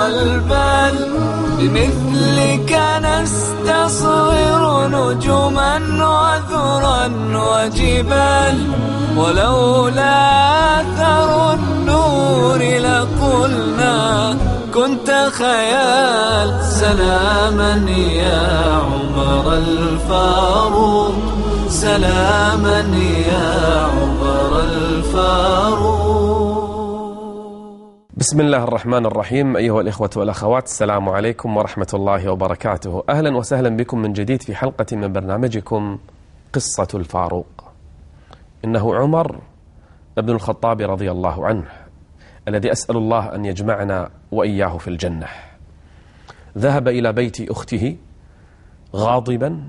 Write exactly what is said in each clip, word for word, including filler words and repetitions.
البال بمثلك نستصغر نجما وذرا وجبال ولولا أثر النور لقلنا كنت خيال سلاما يا عمر الفاروق سلاما يا عمر الفاروق. بسم الله الرحمن الرحيم. أيها الإخوة والأخوات، السلام عليكم ورحمة الله وبركاته. أهلا وسهلا بكم من جديد في حلقة من برنامجكم قصة الفاروق. إنه عمر ابن الخطاب رضي الله عنه الذي أسأل الله أن يجمعنا وإياه في الجنة. ذهب إلى بيت أخته غاضبا،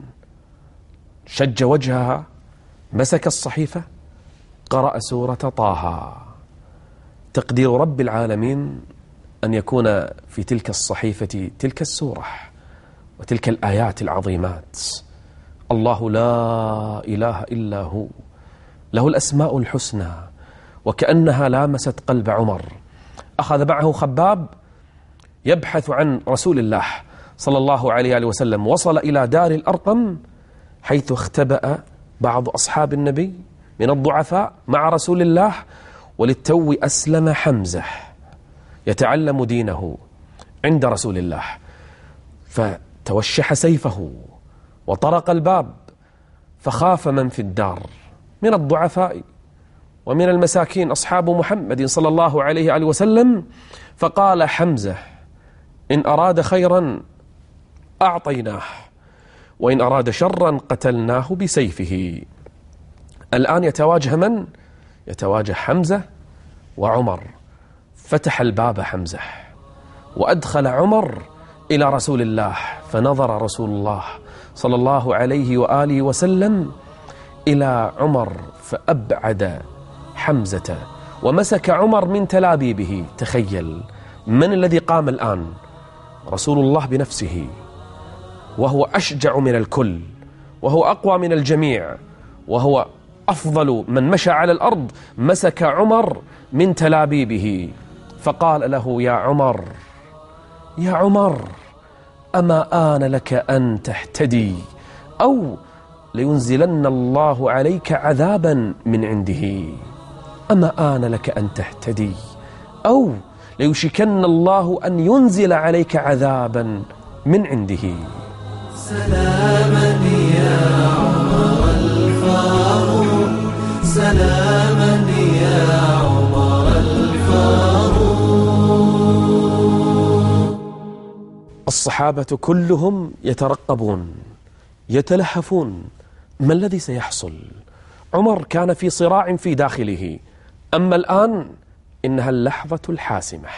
شج وجهها، مسك الصحيفة، قرأ سورة طه. تقدير رب العالمين أن يكون في تلك الصحيفة تلك السورة وتلك الآيات العظيمات. الله لا إله إلا هو، له الأسماء الحسنى، وكأنها لامست قلب عمر. أخذ معه خباب يبحث عن رسول الله صلى الله عليه وسلم. وصل إلى دار الأرقم حيث اختبأ بعض أصحاب النبي من الضعفاء مع رسول الله، وللتو أسلم حمزة يتعلم دينه عند رسول الله، فتوشح سيفه وطرق الباب، فخاف من في الدار من الضعفاء ومن المساكين أصحاب محمد صلى الله عليه وسلم. فقال حمزة: إن أراد خيرا أعطيناه، وإن أراد شرا قتلناه بسيفه. الآن يتواجه من؟ يتواجه حمزة وعمر. فتح الباب حمزة وأدخل عمر إلى رسول الله، فنظر رسول الله صلى الله عليه وآله وسلم إلى عمر فأبعد حمزة ومسك عمر من تلابيبه. تخيل من الذي قام الآن؟ رسول الله بنفسه، وهو أشجع من الكل، وهو أقوى من الجميع، وهو أفضل من مشى على الأرض. مسك عمر من تلابيبه فقال له: يا عمر يا عمر، أما آن لك أن تهتدي، أو لينزلن الله عليك عذابا من عنده. أما آن لك أن تهتدي، أو ليوشكن الله أن ينزل عليك عذابا من عنده. سلاما يا عمر الفاروق سلاما يا عمر الفاروق. الصحابة كلهم يترقبون يتلهفون، ما الذي سيحصل؟ عمر كان في صراع في داخله، أما الآن إنها اللحظة الحاسمة.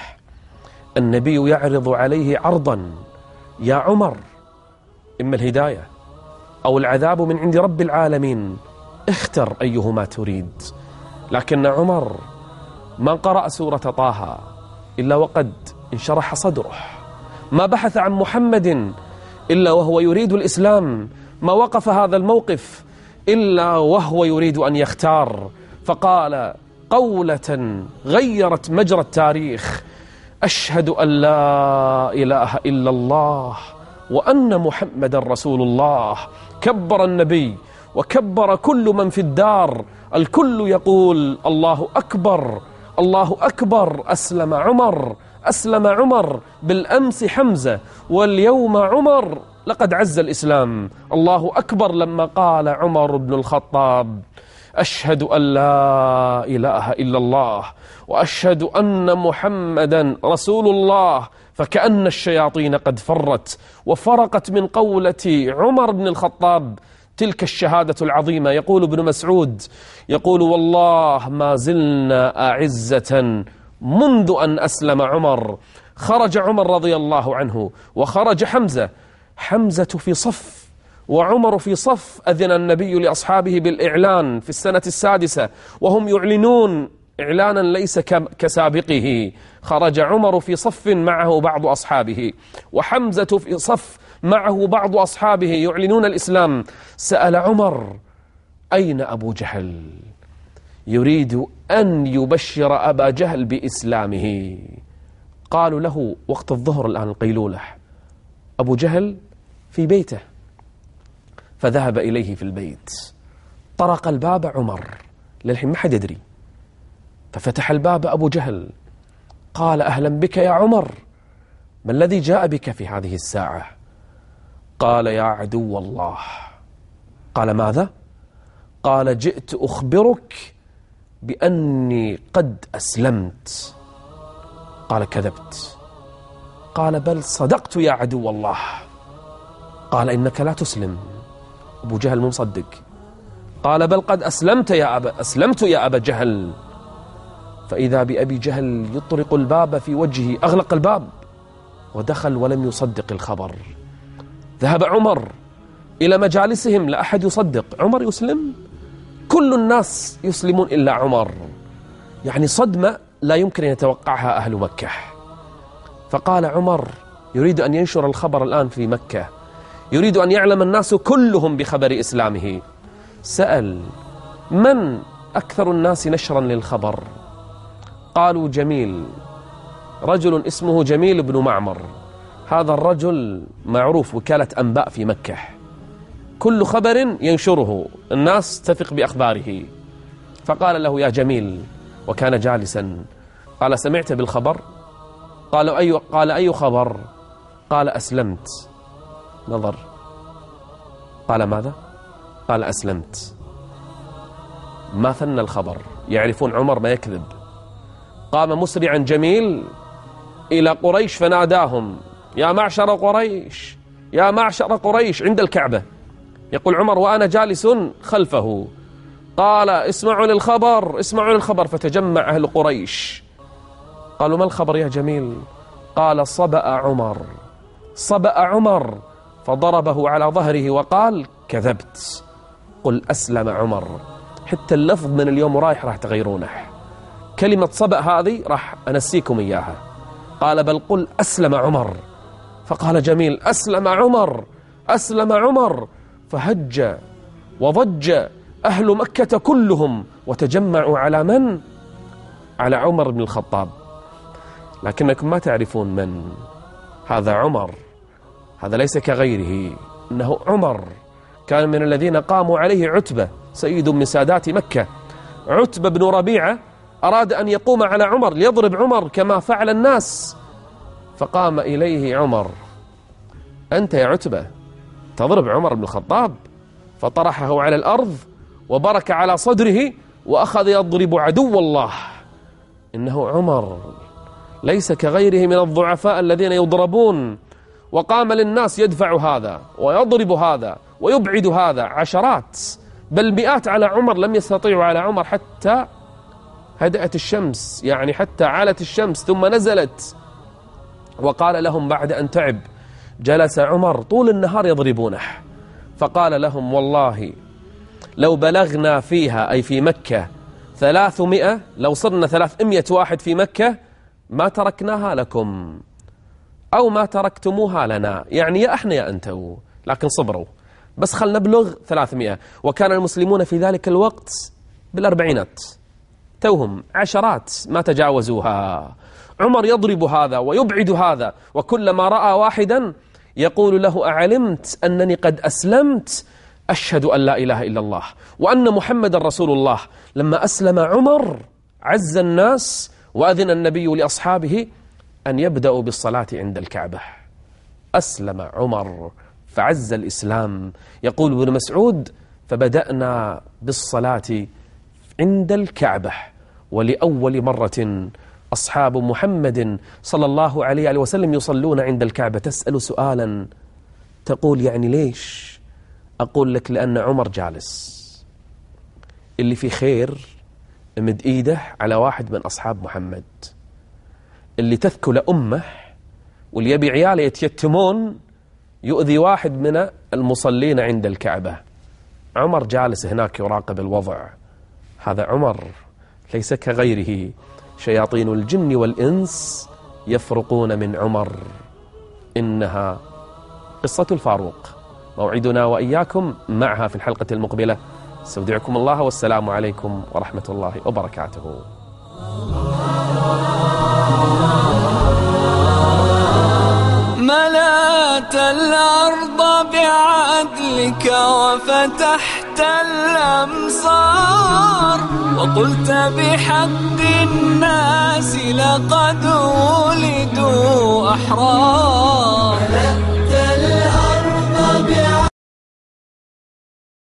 النبي يعرض عليه عرضا: يا عمر، إما الهداية أو العذاب من عند رب العالمين، اختر أيهما تريد. لكن عمر ما قرأ سورة طه إلا وقد انشرح صدره، ما بحث عن محمد إلا وهو يريد الإسلام، ما وقف هذا الموقف إلا وهو يريد أن يختار. فقال قولة غيرت مجرى التاريخ: أشهد أن لا إله إلا الله وأن محمد رسول الله. كبر النبي وكبر كل من في الدار، الكل يقول: الله أكبر الله أكبر. أسلم عمر أسلم عمر بالأمس حمزة، واليوم عمر. لقد عز الإسلام. الله أكبر لما قال عمر بن الخطاب: أشهد أن لا إله إلا الله وأشهد أن محمدا رسول الله. فكأن الشياطين قد فرت وفرقت من قولة عمر بن الخطاب تلك الشهادة العظيمة. يقول ابن مسعود، يقول: والله ما زلنا أعزة منذ أن أسلم عمر. خرج عمر رضي الله عنه وخرج حمزة، حمزة في صف وعمر في صف. أذن النبي لأصحابه بالإعلان في السنة السادسة وهم يعلنون إعلانا ليس كسابقه. خرج عمر في صف معه بعض أصحابه، وحمزة في صف معه بعض أصحابه يعلنون الإسلام. سأل عمر: أين أبو جهل؟ يريد أن يبشر أبا جهل بإسلامه. قالوا له وقت الظهر الآن القيلولة، أبو جهل في بيته، فذهب إليه في البيت، طرق الباب عمر، للحين ما حد يدري، ففتح الباب أبو جهل، قال أهلا بك يا عمر، ما الذي جاء بك في هذه الساعة؟ قال يا عدو الله. قال ماذا؟ قال جئت أخبرك بأني قد أسلمت. قال كذبت. قال بل صدقت يا عدو الله. قال إنك لا تسلم. أبو جهل مو مصدق. قال بل قد أسلمت يا أبا أسلمت يا أبا جهل. فإذا بأبي جهل يطرق الباب في وجهه، أغلق الباب ودخل ولم يصدق الخبر. ذهب عمر إلى مجالسهم، لا أحد يصدق عمر يسلم، كل الناس يسلمون إلا عمر، يعني صدمة لا يمكن أن يتوقعها أهل مكة. فقال عمر يريد أن ينشر الخبر الآن في مكة، يريد أن يعلم الناس كلهم بخبر إسلامه. سأل من أكثر الناس نشرا للخبر؟ قالوا جميل، رجل اسمه جميل بن معمر، هذا الرجل معروف وكالة أنباء في مكة، كل خبر ينشره الناس تثق بأخباره. فقال له يا جميل، وكان جالسا، قال سمعت بالخبر؟ قال أي, قال أي خبر؟ قال أسلمت. نظر، قال ماذا؟ قال أسلمت. ما ثنى الخبر، يعرفون عمر ما يكذب. قام مسرعا جميل إلى قريش فناداهم يا معشر قريش، يا معشر قريش، عند الكعبة يقول عمر وأنا جالس خلفه. قال اسمعوا للخبر، اسمعوا للخبر. فتجمع أهل قريش، قالوا ما الخبر يا جميل؟ قال صبأ عمر، صبأ عمر، فضربه على ظهره وقال كذبت، قل أسلم عمر. حتى اللفظ من اليوم ورايح راح تغيرونه، كلمة صبأ هذه راح أنسيكم إياها. قال بل قل أسلم عمر. فقال جميل أسلم عمر، أسلم عمر. فهج وضج أهل مكة كلهم وتجمعوا على من؟ على عمر بن الخطاب. لكنكم ما تعرفون من هذا عمر، هذا ليس كغيره، إنه عمر كان من الذين قاموا عليه عتبة سيد من سادات مكة. عتبة بن ربيعة أراد أن يقوم على عمر ليضرب عمر كما فعل الناس، فقام إليه عمر، أنت يا عتبة تضرب عمر بن الخطاب؟ فطرحه على الأرض وبرك على صدره وأخذ يضرب عدو الله. إنه عمر ليس كغيره من الضعفاء الذين يضربون، وقام للناس يدفع هذا ويضرب هذا ويبعد هذا، عشرات بل مئات على عمر، لم يستطيعوا على عمر حتى هدأت الشمس، يعني حتى علت الشمس ثم نزلت. وقال لهم بعد أن تعب، جلس عمر طول النهار يضربونه، فقال لهم والله لو بلغنا فيها أي في مكة ثلاثمائة، لو صرنا ثلاثمائة واحد في مكة ما تركناها لكم أو ما تركتموها لنا، يعني يا احنا يا أنتوا، لكن صبروا بس خل نبلغ ثلاثمائة. وكان المسلمون في ذلك الوقت بالأربعينات، توهم عشرات ما تجاوزوها. عمر يضرب هذا ويبعد هذا، وكلما رأى واحدا يقول له أعلمت أنني قد أسلمت؟ أشهد أن لا إله إلا الله وأن محمد رسول الله. لما أسلم عمر عز الناس، وأذن النبي لأصحابه أن يبدأوا بالصلاة عند الكعبة. أسلم عمر فعز الإسلام. يقول ابن مسعود فبدأنا بالصلاة عند الكعبة، ولأول مرة أصحاب محمد صلى الله عليه وسلم يصلون عند الكعبة. تسأل سؤالا تقول يعني ليش؟ أقول لك لأن عمر جالس، اللي في خير مد إيده على واحد من أصحاب محمد، اللي تثكل أمه واللي يبي عياله يتيتمون يؤذي واحد من المصلين عند الكعبة. عمر جالس هناك يراقب الوضع. هذا عمر ليس كغيره، شياطين الجن والإنس يفرقون من عمر. إنها قصة الفاروق، موعدنا وإياكم معها في الحلقة المقبلة. استودعكم الله والسلام عليكم ورحمة الله وبركاته. عدلك وفتحت الأمصار، وقلت بحق الناس لقد ولدوا أحرار.